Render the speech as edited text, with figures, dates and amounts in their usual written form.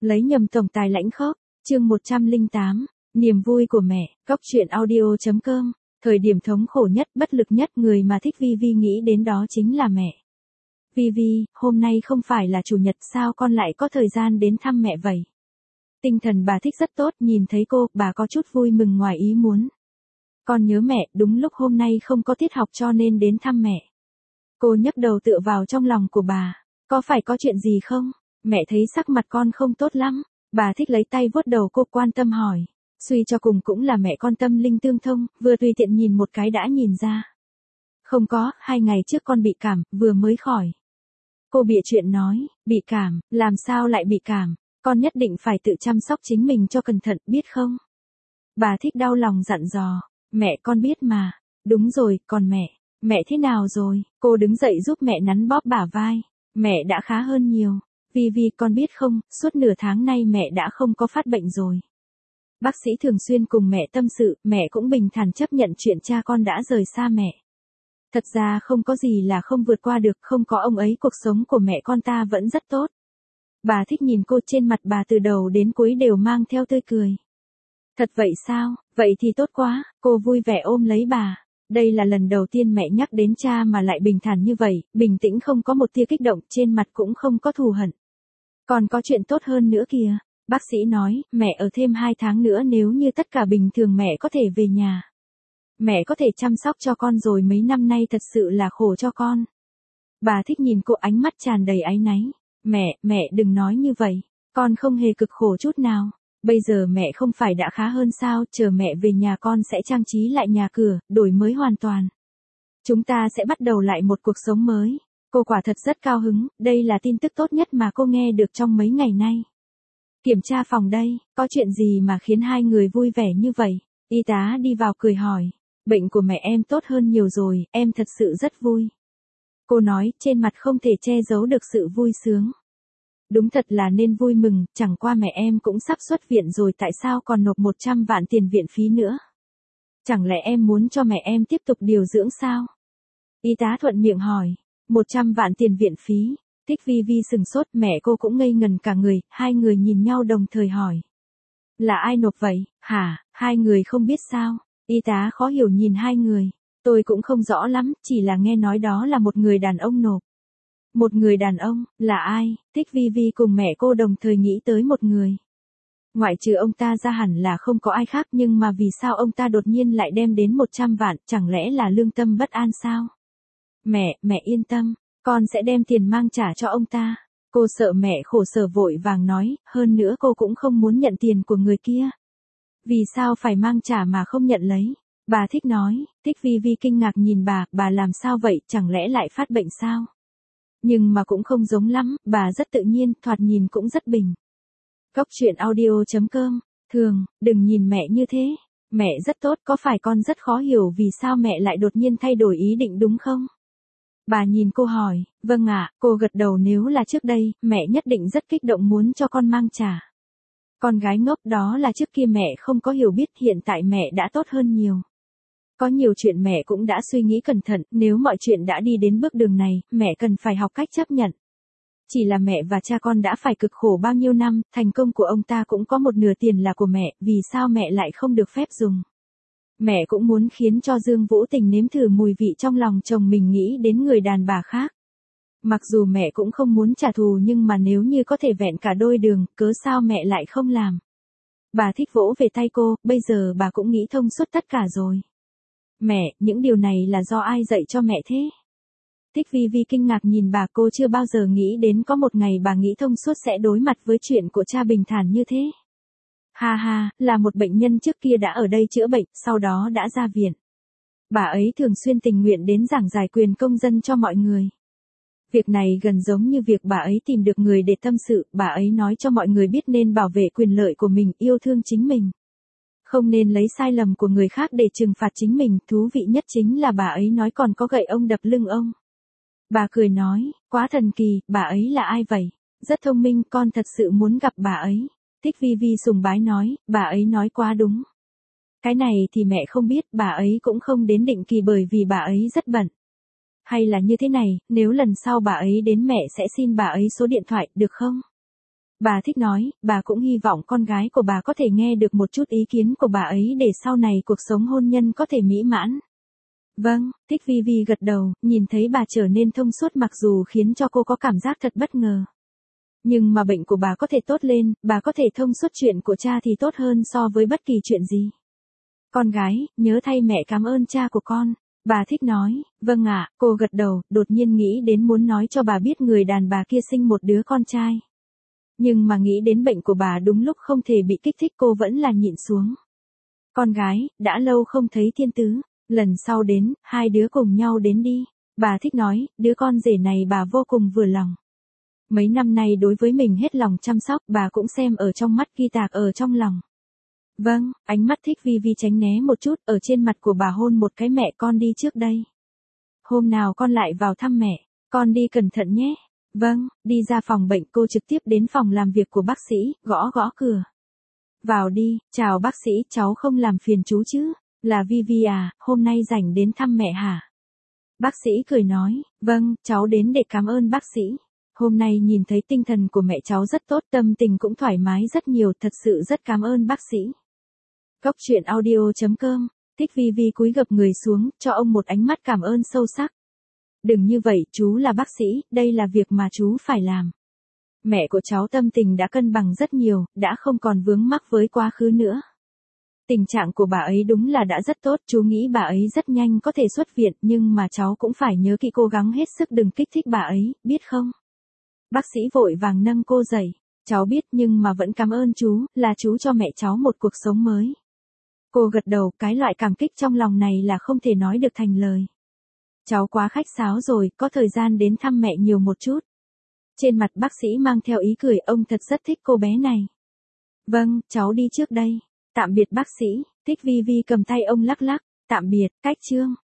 Lấy nhầm tổng tài lãnh khốc, chương 108, niềm vui của mẹ, Cóc truyện audio.com, thời điểm thống khổ nhất, bất lực nhất người mà thích Vi Vi nghĩ đến đó chính là mẹ. Vi Vi, hôm nay không phải là chủ nhật sao con lại có thời gian đến thăm mẹ vậy? Tinh thần bà thích rất tốt, nhìn thấy cô, bà có chút vui mừng ngoài ý muốn. Con nhớ mẹ, đúng lúc hôm nay không có tiết học cho nên đến thăm mẹ. Cô nhấc đầu tựa vào trong lòng của bà, có phải có chuyện gì không? Mẹ thấy sắc mặt con không tốt lắm, bà thích lấy tay vuốt đầu cô quan tâm hỏi. Suy cho cùng cũng là mẹ con tâm linh tương thông, vừa tùy tiện nhìn một cái đã nhìn ra. Không có, 2 ngày trước con bị cảm, vừa mới khỏi. Cô bịa chuyện nói, bị cảm, làm sao lại bị cảm, con nhất định phải tự chăm sóc chính mình cho cẩn thận, biết không? Bà thích đau lòng dặn dò, mẹ con biết mà, đúng rồi, còn mẹ thế nào rồi? Cô đứng dậy giúp mẹ nắn bóp bả vai, mẹ đã khá hơn nhiều. Vi Vi con biết không, suốt nửa tháng nay mẹ đã không có phát bệnh rồi. Bác sĩ thường xuyên cùng mẹ tâm sự, mẹ cũng bình thản chấp nhận chuyện cha con đã rời xa mẹ. Thật ra không có gì là không vượt qua được, không có ông ấy cuộc sống của mẹ con ta vẫn rất tốt. Bà thích nhìn cô, trên mặt bà từ đầu đến cuối đều mang theo tươi cười. Thật vậy sao, vậy thì tốt quá, cô vui vẻ ôm lấy bà. Đây là lần đầu tiên mẹ nhắc đến cha mà lại bình thản như vậy, bình tĩnh không có một tia kích động, trên mặt cũng không có thù hận. Còn có chuyện tốt hơn nữa kìa, bác sĩ nói, mẹ ở thêm 2 tháng nữa nếu như tất cả bình thường mẹ có thể về nhà. Mẹ có thể chăm sóc cho con rồi, mấy năm nay thật sự là khổ cho con. Bà thích nhìn cô, ánh mắt tràn đầy áy náy. Mẹ đừng nói như vậy, con không hề cực khổ chút nào. Bây giờ mẹ không phải đã khá hơn sao, chờ mẹ về nhà con sẽ trang trí lại nhà cửa, đổi mới hoàn toàn. Chúng ta sẽ bắt đầu lại một cuộc sống mới. Cô quả thật rất cao hứng, đây là tin tức tốt nhất mà cô nghe được trong mấy ngày nay. Kiểm tra phòng đây, có chuyện gì mà khiến hai người vui vẻ như vậy? Y tá đi vào cười hỏi, bệnh của mẹ em tốt hơn nhiều rồi, em thật sự rất vui. Cô nói, trên mặt không thể che giấu được sự vui sướng. Đúng thật là nên vui mừng, chẳng qua mẹ em cũng sắp xuất viện rồi, tại sao còn nộp 100 vạn tiền viện phí nữa? Chẳng lẽ em muốn cho mẹ em tiếp tục điều dưỡng sao? Y tá thuận miệng hỏi, 100 vạn tiền viện phí. Thích Vi Vi sừng sốt, mẹ cô cũng ngây ngần cả người, hai người nhìn nhau đồng thời hỏi. Là ai nộp vậy, hả, hai người không biết sao? Y tá khó hiểu nhìn hai người, tôi cũng không rõ lắm, chỉ là nghe nói đó là một người đàn ông nộp. Một người đàn ông, là ai? Thích Vi Vi cùng mẹ cô đồng thời nghĩ tới một người. Ngoại trừ ông ta ra hẳn là không có ai khác, nhưng mà vì sao ông ta đột nhiên lại đem đến 100 vạn, chẳng lẽ là lương tâm bất an sao? Mẹ yên tâm, con sẽ đem tiền mang trả cho ông ta. Cô sợ mẹ khổ sở vội vàng nói, hơn nữa cô cũng không muốn nhận tiền của người kia. Vì sao phải mang trả mà không nhận lấy? Bà thích nói. Thích Vi Vi kinh ngạc nhìn bà làm sao vậy, chẳng lẽ lại phát bệnh sao? Nhưng mà cũng không giống lắm, bà rất tự nhiên, thoạt nhìn cũng rất bình. Cóc truyện audio.com, thường, đừng nhìn mẹ như thế. Mẹ rất tốt, có phải con rất khó hiểu vì sao mẹ lại đột nhiên thay đổi ý định đúng không? Bà nhìn cô hỏi, vâng ạ, cô gật đầu, nếu là trước đây, mẹ nhất định rất kích động muốn cho con mang trả. Con gái ngốc, đó là trước kia mẹ không có hiểu biết, hiện tại mẹ đã tốt hơn nhiều. Có nhiều chuyện mẹ cũng đã suy nghĩ cẩn thận, nếu mọi chuyện đã đi đến bước đường này, mẹ cần phải học cách chấp nhận. Chỉ là mẹ và cha con đã phải cực khổ bao nhiêu năm, thành công của ông ta cũng có một nửa tiền là của mẹ, vì sao mẹ lại không được phép dùng? Mẹ cũng muốn khiến cho Dương Vũ Tình nếm thử mùi vị trong lòng chồng mình nghĩ đến người đàn bà khác. Mặc dù mẹ cũng không muốn trả thù, nhưng mà nếu như có thể vẹn cả đôi đường, cớ sao mẹ lại không làm? Bà thích vỗ về tay cô, bây giờ bà cũng nghĩ thông suốt tất cả rồi. Mẹ, những điều này là do ai dạy cho mẹ thế? Thích Vi Vi kinh ngạc nhìn bà, cô chưa bao giờ nghĩ đến có một ngày bà nghĩ thông suốt sẽ đối mặt với chuyện của cha bình thản như thế. Ha ha, là một bệnh nhân trước kia đã ở đây chữa bệnh, sau đó đã ra viện. Bà ấy thường xuyên tình nguyện đến giảng giải quyền công dân cho mọi người. Việc này gần giống như việc bà ấy tìm được người để tâm sự, bà ấy nói cho mọi người biết nên bảo vệ quyền lợi của mình, yêu thương chính mình. Không nên lấy sai lầm của người khác để trừng phạt chính mình, thú vị nhất chính là bà ấy nói còn có gậy ông đập lưng ông. Bà cười nói, quá thần kỳ, bà ấy là ai vậy? Rất thông minh, con thật sự muốn gặp bà ấy. Thích Vi Vi sùng bái nói, bà ấy nói quá đúng. Cái này thì mẹ không biết, bà ấy cũng không đến định kỳ bởi vì bà ấy rất bận. Hay là như thế này, nếu lần sau bà ấy đến mẹ sẽ xin bà ấy số điện thoại, được không? Bà thích nói, bà cũng hy vọng con gái của bà có thể nghe được một chút ý kiến của bà ấy để sau này cuộc sống hôn nhân có thể mỹ mãn. Vâng, Thích Vi Vi gật đầu, nhìn thấy bà trở nên thông suốt mặc dù khiến cho cô có cảm giác thật bất ngờ. Nhưng mà bệnh của bà có thể tốt lên, bà có thể thông suốt chuyện của cha thì tốt hơn so với bất kỳ chuyện gì. Con gái, nhớ thay mẹ cảm ơn cha của con. Bà Thích nói, vâng ạ, cô gật đầu, đột nhiên nghĩ đến muốn nói cho bà biết người đàn bà kia sinh một đứa con trai. Nhưng mà nghĩ đến bệnh của bà đúng lúc không thể bị kích thích cô vẫn là nhịn xuống. Con gái, đã lâu không thấy Thiên Tứ, lần sau đến, hai đứa cùng nhau đến đi. Bà Thích nói, đứa con rể này bà vô cùng vừa lòng. Mấy năm nay đối với mình hết lòng chăm sóc, bà cũng xem ở trong mắt ghi tạc ở trong lòng. Vâng, ánh mắt Thích Vi Vi tránh né một chút, ở trên mặt của bà hôn một cái, mẹ con đi trước đây. Hôm nào con lại vào thăm mẹ, con đi cẩn thận nhé. Vâng, đi ra phòng bệnh cô trực tiếp đến phòng làm việc của bác sĩ, gõ gõ cửa. Vào đi, chào bác sĩ, cháu không làm phiền chú chứ, là Vi Vi à, hôm nay rảnh đến thăm mẹ hả? Bác sĩ cười nói, vâng, cháu đến để cảm ơn bác sĩ. Hôm nay nhìn thấy tinh thần của mẹ cháu rất tốt, tâm tình cũng thoải mái rất nhiều, thật sự rất cảm ơn bác sĩ. Cốc truyện audio.com, Thích Vi Vi cúi gập người xuống, cho ông một ánh mắt cảm ơn sâu sắc. Đừng như vậy, chú là bác sĩ, đây là việc mà chú phải làm. Mẹ của cháu tâm tình đã cân bằng rất nhiều, đã không còn vướng mắc với quá khứ nữa. Tình trạng của bà ấy đúng là đã rất tốt, chú nghĩ bà ấy rất nhanh có thể xuất viện, nhưng mà cháu cũng phải nhớ kỹ, cố gắng hết sức đừng kích thích bà ấy, biết không? Bác sĩ vội vàng nâng cô dậy, cháu biết nhưng mà vẫn cảm ơn chú, là chú cho mẹ cháu một cuộc sống mới. Cô gật đầu, cái loại cảm kích trong lòng này là không thể nói được thành lời. Cháu quá khách sáo rồi, có thời gian đến thăm mẹ nhiều một chút. Trên mặt bác sĩ mang theo ý cười, ông thật rất thích cô bé này. Vâng, cháu đi trước đây. Tạm biệt bác sĩ. Thích Vi Vi cầm tay ông lắc lắc. Tạm biệt, Cách Chương.